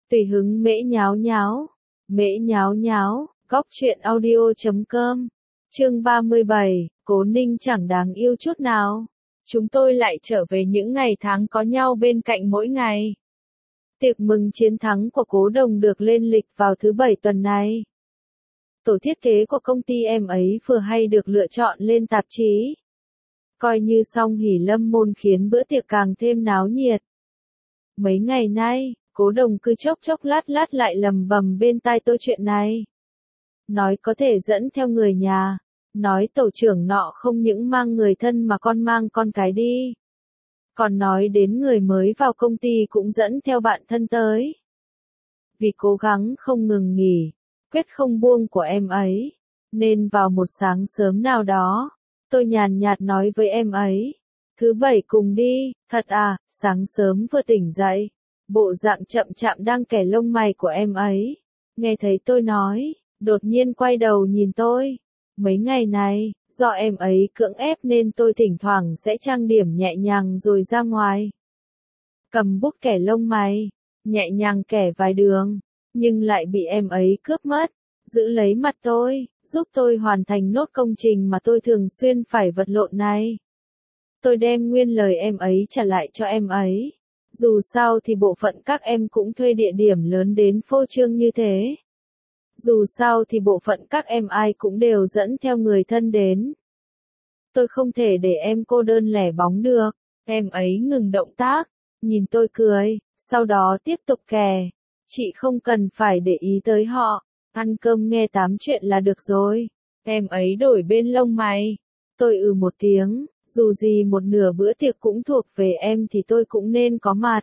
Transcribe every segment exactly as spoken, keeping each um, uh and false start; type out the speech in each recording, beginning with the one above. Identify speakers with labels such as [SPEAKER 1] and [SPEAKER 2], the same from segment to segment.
[SPEAKER 1] Tùy hứng mễ nháo nháo, mễ nháo nháo, góc truyện audio chấm com, chương ba mươi bảy, Cố Ninh chẳng đáng yêu chút nào. Chúng tôi lại trở về những ngày tháng có nhau bên cạnh mỗi ngày. Tiệc mừng chiến thắng của Cố Đồng được lên lịch vào thứ bảy tuần này. Tổ thiết kế của công ty em ấy vừa hay được lựa chọn lên tạp chí. Coi như song hỷ lâm môn khiến bữa tiệc càng thêm náo nhiệt. Mấy ngày nay, Cố Đồng cứ chốc chốc lát lát lại lầm bầm bên tai tôi chuyện này. Nói có thể dẫn theo người nhà, nói tổ trưởng nọ không những mang người thân mà con mang con cái đi. Còn nói đến người mới vào công ty cũng dẫn theo bạn thân tới. Vì cố gắng không ngừng nghỉ, quyết không buông của em ấy, nên vào một sáng sớm nào đó, tôi nhàn nhạt nói với em ấy, thứ bảy cùng đi, thật à, sáng sớm vừa tỉnh dậy, bộ dạng chậm chạm đang kẻ lông mày của em ấy, nghe thấy tôi nói, đột nhiên quay đầu nhìn tôi. Mấy ngày này, do em ấy cưỡng ép nên tôi thỉnh thoảng sẽ trang điểm nhẹ nhàng rồi ra ngoài. Cầm bút kẻ lông mày, nhẹ nhàng kẻ vài đường, nhưng lại bị em ấy cướp mất, giữ lấy mặt tôi, giúp tôi hoàn thành nốt công trình mà tôi thường xuyên phải vật lộn này. Tôi đem nguyên lời em ấy trả lại cho em ấy. Dù sao thì bộ phận các em cũng thuê địa điểm lớn đến phô trương như thế. Dù sao thì bộ phận các em ai cũng đều dẫn theo người thân đến. Tôi không thể để em cô đơn lẻ bóng được. Em ấy ngừng động tác, nhìn tôi cười, sau đó tiếp tục kè. Chị không cần phải để ý tới họ, ăn cơm nghe tám chuyện là được rồi. Em ấy đổi bên lông mày. Tôi ừ một tiếng, dù gì một nửa bữa tiệc cũng thuộc về em thì tôi cũng nên có mặt.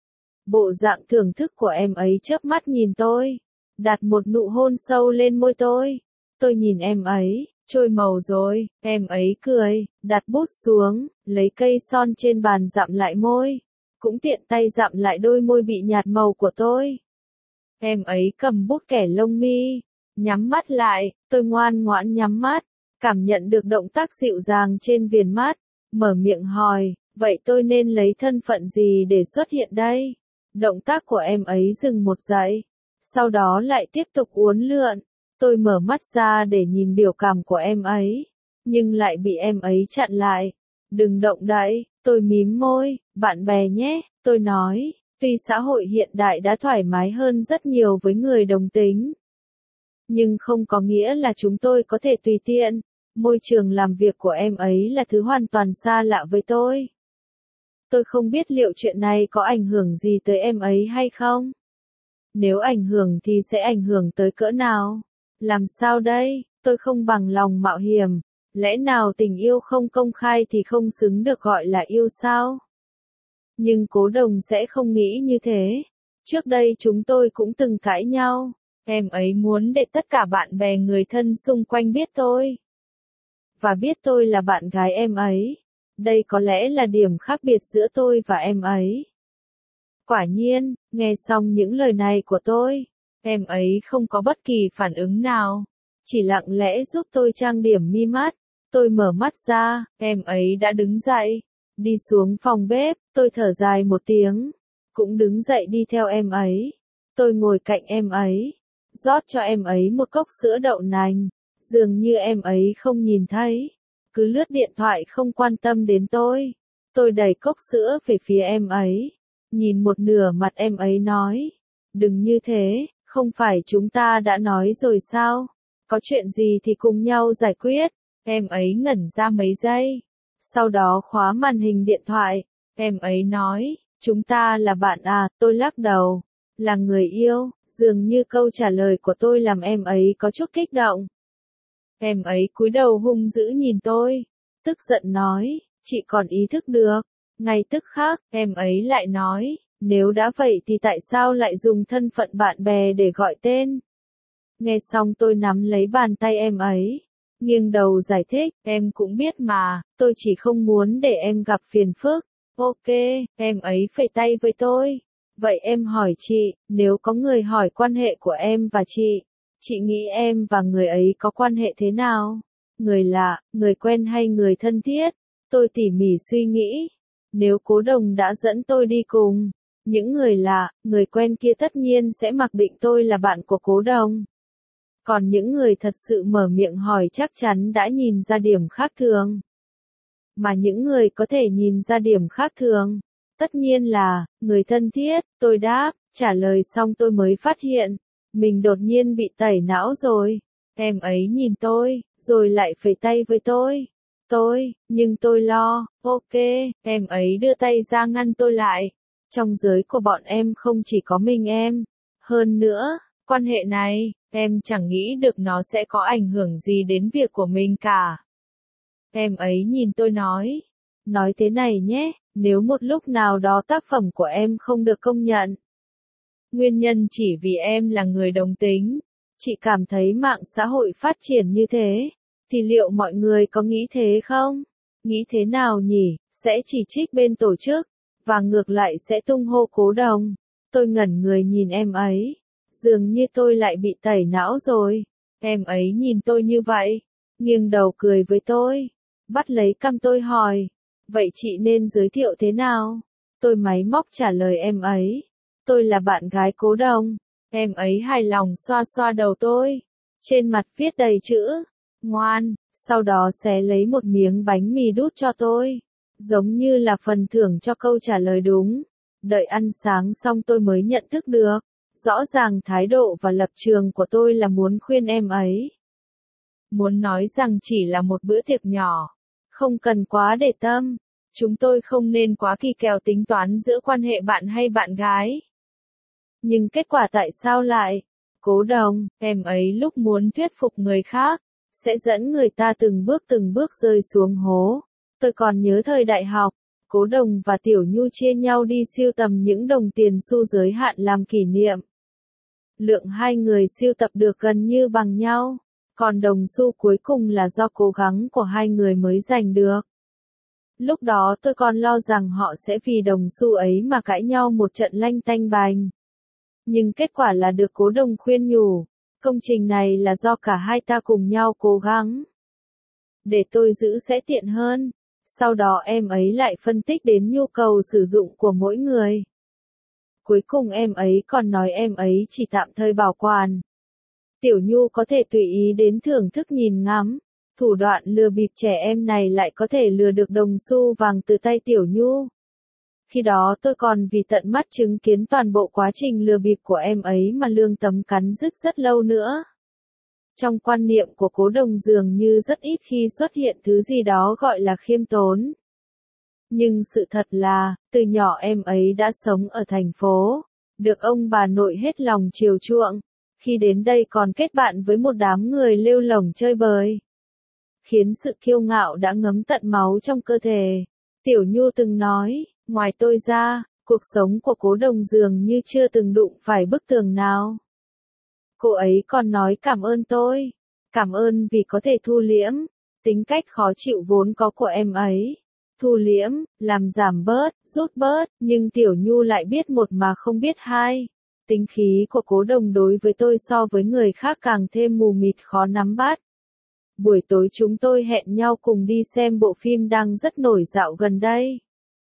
[SPEAKER 1] Bộ dạng thưởng thức của em ấy chớp mắt nhìn tôi, đặt một nụ hôn sâu lên môi tôi. Tôi nhìn em ấy, trôi màu rồi, em ấy cười, đặt bút xuống, lấy cây son trên bàn dặm lại môi, cũng tiện tay dặm lại đôi môi bị nhạt màu của tôi. Em ấy cầm bút kẻ lông mi, nhắm mắt lại, tôi ngoan ngoãn nhắm mắt, cảm nhận được động tác dịu dàng trên viền mắt, mở miệng hỏi, vậy tôi nên lấy thân phận gì để xuất hiện đây? Động tác của em ấy dừng một giây, sau đó lại tiếp tục uốn lượn. Tôi mở mắt ra để nhìn biểu cảm của em ấy, nhưng lại bị em ấy chặn lại. Đừng động đậy, tôi mím môi, bạn bè nhé, tôi nói, vì xã hội hiện đại đã thoải mái hơn rất nhiều với người đồng tính. Nhưng không có nghĩa là chúng tôi có thể tùy tiện, môi trường làm việc của em ấy là thứ hoàn toàn xa lạ với tôi. Tôi không biết liệu chuyện này có ảnh hưởng gì tới em ấy hay không? Nếu ảnh hưởng thì sẽ ảnh hưởng tới cỡ nào? Làm sao đây? Tôi không bằng lòng mạo hiểm. Lẽ nào tình yêu không công khai thì không xứng được gọi là yêu sao? Nhưng Cố Đồng sẽ không nghĩ như thế. Trước đây chúng tôi cũng từng cãi nhau. Em ấy muốn để tất cả bạn bè người thân xung quanh biết tôi. Và biết tôi là bạn gái em ấy. Đây có lẽ là điểm khác biệt giữa tôi và em ấy. Quả nhiên, nghe xong những lời này của tôi, em ấy không có bất kỳ phản ứng nào. Chỉ lặng lẽ giúp tôi trang điểm mi mắt. Tôi mở mắt ra, em ấy đã đứng dậy. Đi xuống phòng bếp, tôi thở dài một tiếng. Cũng đứng dậy đi theo em ấy. Tôi ngồi cạnh em ấy. Rót cho em ấy một cốc sữa đậu nành. Dường như em ấy không nhìn thấy. Cứ lướt điện thoại không quan tâm đến tôi. Tôi đẩy cốc sữa về phía em ấy. Nhìn một nửa mặt em ấy nói. Đừng như thế, không phải chúng ta đã nói rồi sao? Có chuyện gì thì cùng nhau giải quyết. Em ấy ngẩn ra mấy giây. Sau đó khóa màn hình điện thoại. Em ấy nói, chúng ta là bạn à, tôi lắc đầu. Là người yêu, dường như câu trả lời của tôi làm em ấy có chút kích động. Em ấy cúi đầu hung dữ nhìn tôi. Tức giận nói, chị còn ý thức được. Ngay tức khắc, em ấy lại nói, nếu đã vậy thì tại sao lại dùng thân phận bạn bè để gọi tên? Nghe xong tôi nắm lấy bàn tay em ấy, nghiêng đầu giải thích, em cũng biết mà, tôi chỉ không muốn để em gặp phiền phức. Ok, em ấy phẩy tay với tôi. Vậy em hỏi chị, nếu có người hỏi quan hệ của em và chị, chị nghĩ em và người ấy có quan hệ thế nào? Người lạ, người quen hay người thân thiết? Tôi tỉ mỉ suy nghĩ. Nếu Cố Đồng đã dẫn tôi đi cùng, Những người lạ, người quen kia tất nhiên sẽ mặc định tôi là bạn của Cố Đồng. Còn những người thật sự mở miệng hỏi chắc chắn đã nhìn ra điểm khác thường. Mà những người có thể nhìn ra điểm khác thường, tất nhiên là, người thân thiết, tôi đáp, trả lời xong tôi mới phát hiện, mình đột nhiên bị tẩy não rồi. Em ấy nhìn tôi, rồi lại phẩy tay với tôi. Tôi, nhưng tôi lo, ok, em ấy đưa tay ra ngăn tôi lại. Trong giới của bọn em không chỉ có mình em. Hơn nữa, quan hệ này, em chẳng nghĩ được nó sẽ có ảnh hưởng gì đến việc của mình cả. Em ấy nhìn tôi nói, nói thế này nhé, nếu một lúc nào đó tác phẩm của em không được công nhận. Nguyên nhân chỉ vì em là người đồng tính. Chị cảm thấy mạng xã hội phát triển như thế, thì liệu mọi người có nghĩ thế không? Nghĩ thế nào nhỉ? Sẽ chỉ trích bên tổ chức, và ngược lại sẽ tung hô Cố Đồng. Tôi ngẩn người nhìn em ấy, dường như tôi lại bị tẩy não rồi. Em ấy nhìn tôi như vậy, nghiêng đầu cười với tôi, bắt lấy cằm tôi hỏi, vậy chị nên giới thiệu thế nào? Tôi máy móc trả lời em ấy, tôi là bạn gái Cố Đồng. Em ấy hài lòng xoa xoa đầu tôi, trên mặt viết đầy chữ, ngoan, sau đó xé lấy một miếng bánh mì đút cho tôi, giống như là phần thưởng cho câu trả lời đúng. Đợi ăn sáng xong tôi mới nhận thức được, rõ ràng thái độ và lập trường của tôi là muốn khuyên em ấy. Muốn nói rằng chỉ là một bữa tiệc nhỏ, không cần quá để tâm, chúng tôi không nên quá kỳ kèo tính toán giữa quan hệ bạn hay bạn gái. Nhưng kết quả tại sao lại? Cố Đồng, em ấy lúc muốn thuyết phục người khác, sẽ dẫn người ta từng bước từng bước rơi xuống hố. Tôi còn nhớ thời đại học, Cố Đồng và Tiểu Nhu chia nhau đi sưu tầm những đồng tiền xu giới hạn làm kỷ niệm. Lượng hai người sưu tập được gần như bằng nhau, còn đồng xu cuối cùng là do cố gắng của hai người mới giành được. Lúc đó tôi còn lo rằng họ sẽ vì đồng xu ấy mà cãi nhau một trận lanh tanh bành. Nhưng kết quả là được Cố Đồng khuyên nhủ, công trình này là do cả hai ta cùng nhau cố gắng. Để tôi giữ sẽ tiện hơn. Sau đó em ấy lại phân tích đến nhu cầu sử dụng của mỗi người. Cuối cùng em ấy còn nói em ấy chỉ tạm thời bảo quản. Tiểu Nhu có thể tùy ý đến thưởng thức nhìn ngắm. Thủ đoạn lừa bịp trẻ em này lại có thể lừa được đồng xu vàng từ tay Tiểu Nhu. Khi đó tôi còn vì tận mắt chứng kiến toàn bộ quá trình lừa bịp của em ấy mà lương tâm cắn rứt rất lâu nữa. Trong quan niệm của Cố Đồng dường như rất ít khi xuất hiện thứ gì đó gọi là khiêm tốn. Nhưng sự thật là, từ nhỏ em ấy đã sống ở thành phố, được ông bà nội hết lòng chiều chuộng, khi đến đây còn kết bạn với một đám người lêu lổng chơi bời. Khiến sự kiêu ngạo đã ngấm tận máu trong cơ thể. Tiểu Nhu từng nói, ngoài tôi ra, cuộc sống của Cố Đồng dường như chưa từng đụng phải bức tường nào. Cô ấy còn nói cảm ơn tôi, cảm ơn vì có thể thu liễm, tính cách khó chịu vốn có của em ấy. Thu liễm, làm giảm bớt, rút bớt, nhưng Tiểu Nhu lại biết một mà không biết hai. Tính khí của Cố Đồng đối với tôi so với người khác càng thêm mù mịt khó nắm bắt. Buổi tối chúng tôi hẹn nhau cùng đi xem bộ phim đang rất nổi dạo gần đây.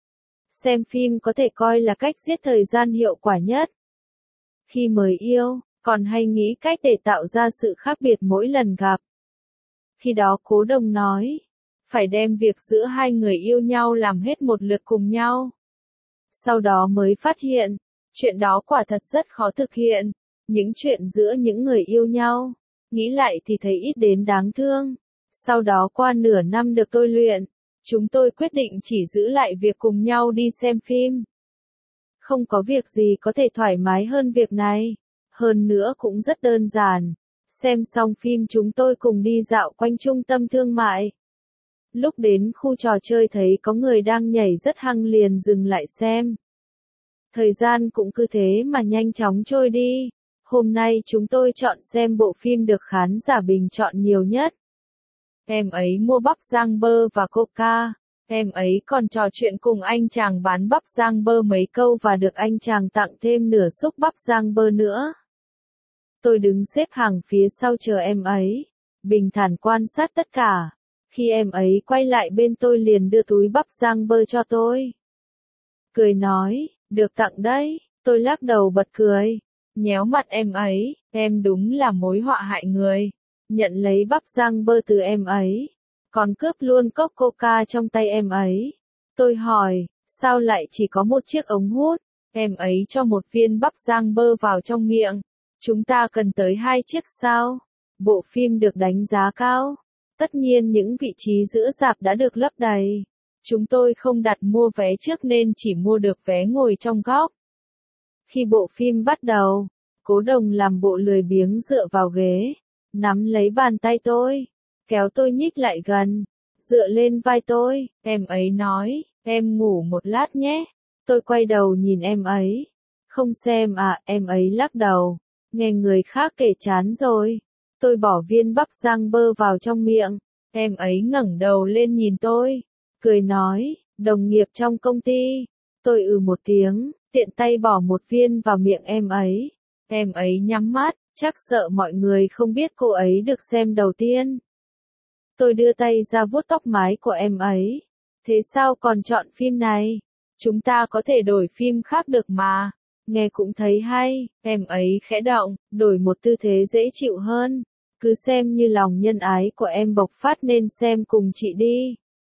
[SPEAKER 1] Xem phim có thể coi là cách giết thời gian hiệu quả nhất. Khi mới yêu, còn hay nghĩ cách để tạo ra sự khác biệt mỗi lần gặp. Khi đó Cố Đồng nói, phải đem việc giữa hai người yêu nhau làm hết một lượt cùng nhau. Sau đó mới phát hiện, chuyện đó quả thật rất khó thực hiện. Những chuyện giữa những người yêu nhau, nghĩ lại thì thấy ít đến đáng thương. Sau đó qua nửa năm được tôi luyện, chúng tôi quyết định chỉ giữ lại việc cùng nhau đi xem phim. Không có việc gì có thể thoải mái hơn việc này. Hơn nữa cũng rất đơn giản. Xem xong phim chúng tôi cùng đi dạo quanh trung tâm thương mại. Lúc đến khu trò chơi thấy có người đang nhảy rất hăng liền dừng lại xem. Thời gian cũng cứ thế mà nhanh chóng trôi đi. Hôm nay chúng tôi chọn xem bộ phim được khán giả bình chọn nhiều nhất. Em ấy mua bắp rang bơ và coca. Em ấy còn trò chuyện cùng anh chàng bán bắp rang bơ mấy câu và được anh chàng tặng thêm nửa xúc bắp rang bơ nữa. Tôi đứng xếp hàng phía sau chờ em ấy, bình thản quan sát tất cả. Khi em ấy quay lại bên tôi liền đưa túi bắp rang bơ cho tôi. Cười nói, Được tặng đấy, tôi lắc đầu bật cười. Nhéo mặt em ấy, em đúng là mối họa hại người. Nhận lấy bắp rang bơ từ em ấy. Còn cướp luôn cốc coca trong tay em ấy. Tôi hỏi, sao lại chỉ có một chiếc ống hút? Em ấy cho một viên bắp rang bơ vào trong miệng. Chúng ta cần tới hai chiếc sao? Bộ phim được đánh giá cao. Tất nhiên những vị trí giữa rạp đã được lấp đầy. Chúng tôi không đặt mua vé trước nên chỉ mua được vé ngồi trong góc. Khi bộ phim bắt đầu, Cố Đồng làm bộ lười biếng dựa vào ghế, nắm lấy bàn tay tôi, kéo tôi nhích lại gần, dựa lên vai tôi, em ấy nói, em ngủ một lát nhé. Tôi quay đầu nhìn em ấy. Không xem à, em ấy lắc đầu, nghe người khác kể chán rồi. Tôi bỏ viên bắp rang bơ vào trong miệng, em ấy ngẩng đầu lên nhìn tôi, cười nói, đồng nghiệp trong công ty. Tôi ừ một tiếng, tiện tay bỏ một viên vào miệng em ấy. Em ấy nhắm mắt, chắc sợ mọi người không biết cô ấy được xem đầu tiên. Tôi đưa tay ra vuốt tóc mái của em ấy. Thế sao còn chọn phim này? Chúng ta có thể đổi phim khác được mà. Nghe cũng thấy hay, em ấy khẽ động, đổi một tư thế dễ chịu hơn. Cứ xem như lòng nhân ái của em bộc phát nên xem cùng chị đi.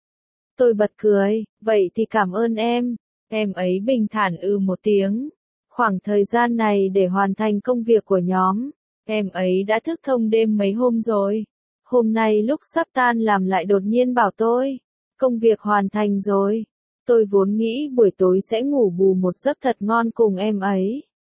[SPEAKER 1] Tôi bật cười, vậy thì cảm ơn em. Em ấy bình thản ừ một tiếng. Khoảng thời gian này để hoàn thành công việc của nhóm, em ấy đã thức thông đêm mấy hôm rồi. Hôm nay lúc sắp tan làm lại đột nhiên bảo tôi, công việc hoàn thành rồi. Tôi vốn nghĩ buổi tối sẽ ngủ bù một giấc thật ngon cùng em ấy.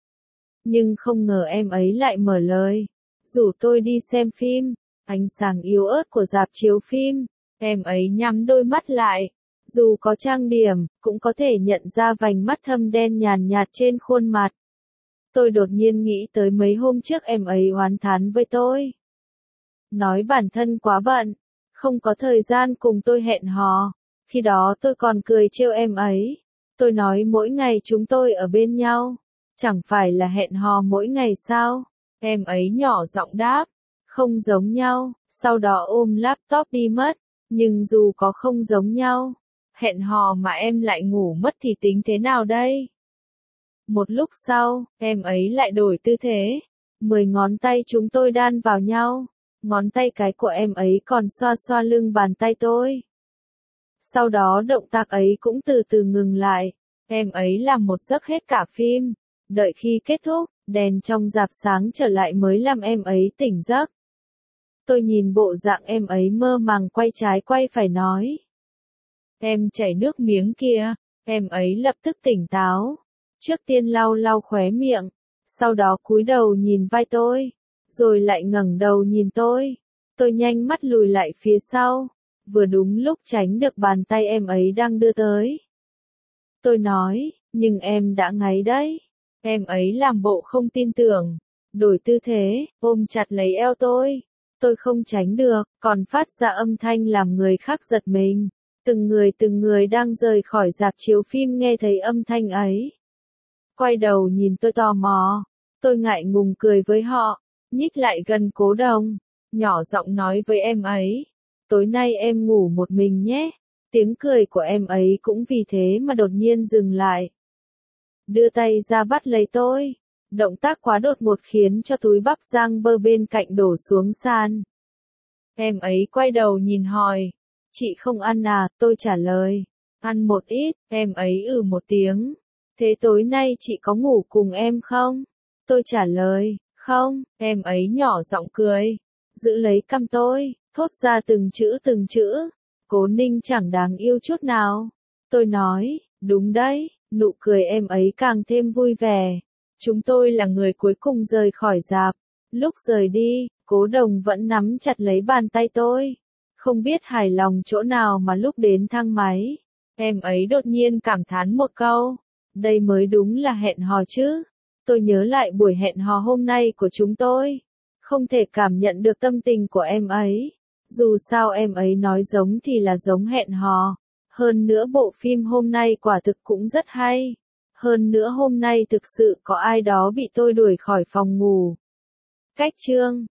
[SPEAKER 1] Nhưng không ngờ em ấy lại mở lời, rủ tôi đi xem phim. Ánh sáng yếu ớt của rạp chiếu phim, em ấy nhắm đôi mắt lại. Dù có trang điểm, cũng có thể nhận ra vành mắt thâm đen nhàn nhạt trên khuôn mặt. Tôi đột nhiên nghĩ tới mấy hôm trước em ấy oán thán với tôi. Nói bản thân quá bận, không có thời gian cùng tôi hẹn hò. Khi đó tôi còn cười trêu em ấy. Tôi nói mỗi ngày chúng tôi ở bên nhau, chẳng phải là hẹn hò mỗi ngày sao? Em ấy nhỏ giọng đáp, không giống nhau, sau đó ôm laptop đi mất. Nhưng dù có không giống nhau, hẹn hò mà em lại ngủ mất thì tính thế nào đây? Một lúc sau, em ấy lại đổi tư thế. Mười ngón tay chúng tôi đan vào nhau. Ngón tay cái của em ấy còn xoa xoa lưng bàn tay tôi. Sau đó động tác ấy cũng từ từ ngừng lại. Em ấy làm một giấc hết cả phim. Đợi khi kết thúc, đèn trong rạp sáng trở lại mới làm em ấy tỉnh giấc. Tôi nhìn bộ dạng em ấy mơ màng quay trái quay phải nói. Em chảy nước miếng kìa. Em ấy lập tức tỉnh táo. Trước tiên lau lau khóe miệng. Sau đó cúi đầu nhìn vai tôi. Rồi lại ngẩng đầu nhìn tôi. Tôi nhanh mắt lùi lại phía sau. Vừa đúng lúc tránh được bàn tay em ấy đang đưa tới. Tôi nói, nhưng em đã ngáy đấy. Em ấy làm bộ không tin tưởng. Đổi tư thế, ôm chặt lấy eo tôi. Tôi không tránh được, còn phát ra âm thanh làm người khác giật mình. Từng người từng người đang rời khỏi rạp chiếu phim nghe thấy âm thanh ấy. Quay đầu nhìn tôi tò mò. Tôi ngại ngùng cười với họ, nhích lại gần Cố Đồng, nhỏ giọng nói với em ấy. Tối nay em ngủ một mình nhé. Tiếng cười của em ấy cũng vì thế mà đột nhiên dừng lại. Đưa tay ra bắt lấy tôi. Động tác quá đột ngột khiến cho túi bắp rang bơ bên cạnh đổ xuống sàn. Em ấy quay đầu nhìn hỏi. Chị không ăn à? Tôi trả lời. Ăn một ít. Em ấy ừ một tiếng. Thế tối nay chị có ngủ cùng em không? Tôi trả lời. Không. Em ấy nhỏ giọng cười. Giữ lấy cằm tôi, thốt ra từng chữ từng chữ. Cố Ninh chẳng đáng yêu chút nào. Tôi nói. Đúng đấy. Nụ cười em ấy càng thêm vui vẻ. Chúng tôi là người cuối cùng rời khỏi rạp. Lúc rời đi, Cố Đồng vẫn nắm chặt lấy bàn tay tôi. Không biết hài lòng chỗ nào mà lúc đến thang máy, em ấy đột nhiên cảm thán một câu. Đây mới đúng là hẹn hò chứ. Tôi nhớ lại buổi hẹn hò hôm nay của chúng tôi. Không thể cảm nhận được tâm tình của em ấy. Dù sao em ấy nói giống thì là giống hẹn hò. Hơn nữa bộ phim hôm nay quả thực cũng rất hay. Hơn nữa hôm nay thực sự có ai đó bị tôi đuổi khỏi phòng ngủ. Cách chương